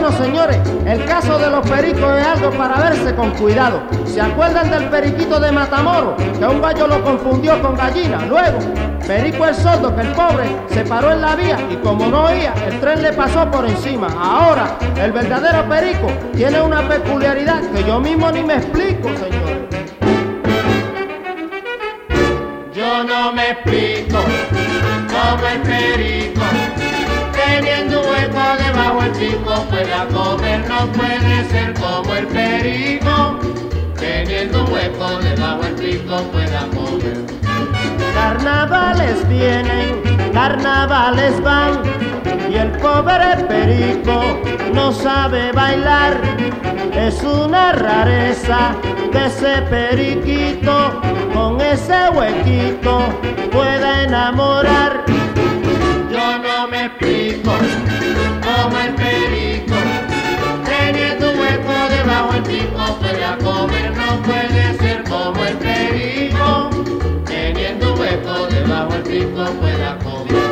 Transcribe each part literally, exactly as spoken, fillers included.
Bueno, señores, el caso de los pericos es algo para verse con cuidado. ¿Se acuerdan del periquito de Matamoros? Que un gallo lo confundió con gallina. Luego, Perico el sordo, que el pobre se paró en la vía y como no oía, el tren le pasó por encima. Ahora, el verdadero perico tiene una peculiaridad que yo mismo ni me explico, señores. Yo no me explico cómo el perico, teniendo un hueco debajo el pico, pueda comer. No puede ser como el perico, teniendo un hueco debajo el pico, pueda comer. Carnavales vienen, carnavales van, y el pobre perico no sabe bailar. Es una rareza que ese periquito con ese huequito pueda enamorar. Yo no me explico cómo el perico, teniendo un hueco debajo el pico, pueda comer. No puede ser como el perico, teniendo un hueco debajo el pico, pueda comer.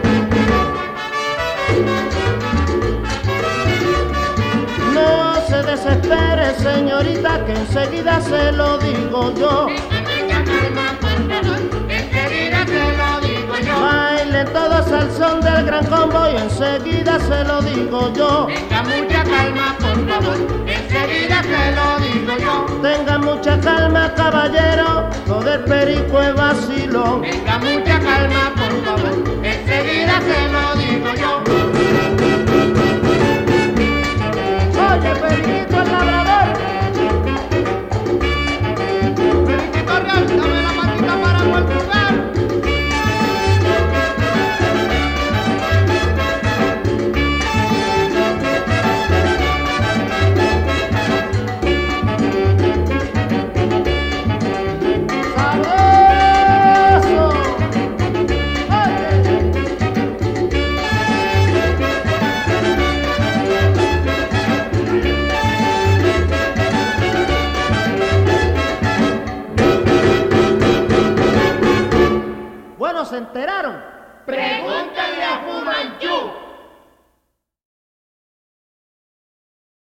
No se desespere, señorita, que enseguida se lo digo yo. Enseguida se lo digo yo. Bailen todos al son del gran combo y enseguida se lo digo yo. Tenga mucha calma, por favor, enseguida se lo digo yo. Tenga mucha calma, caballero, lo del perico es vacilo. Tenga mucha calma, por favor, enseguida se lo digo yo. Oye, periquito el labrador. Periquito real, dame la patita para jugar. ¡Sabroso! Oye. Bueno, ¿se enteraron? Pregúntale a Fumanchu.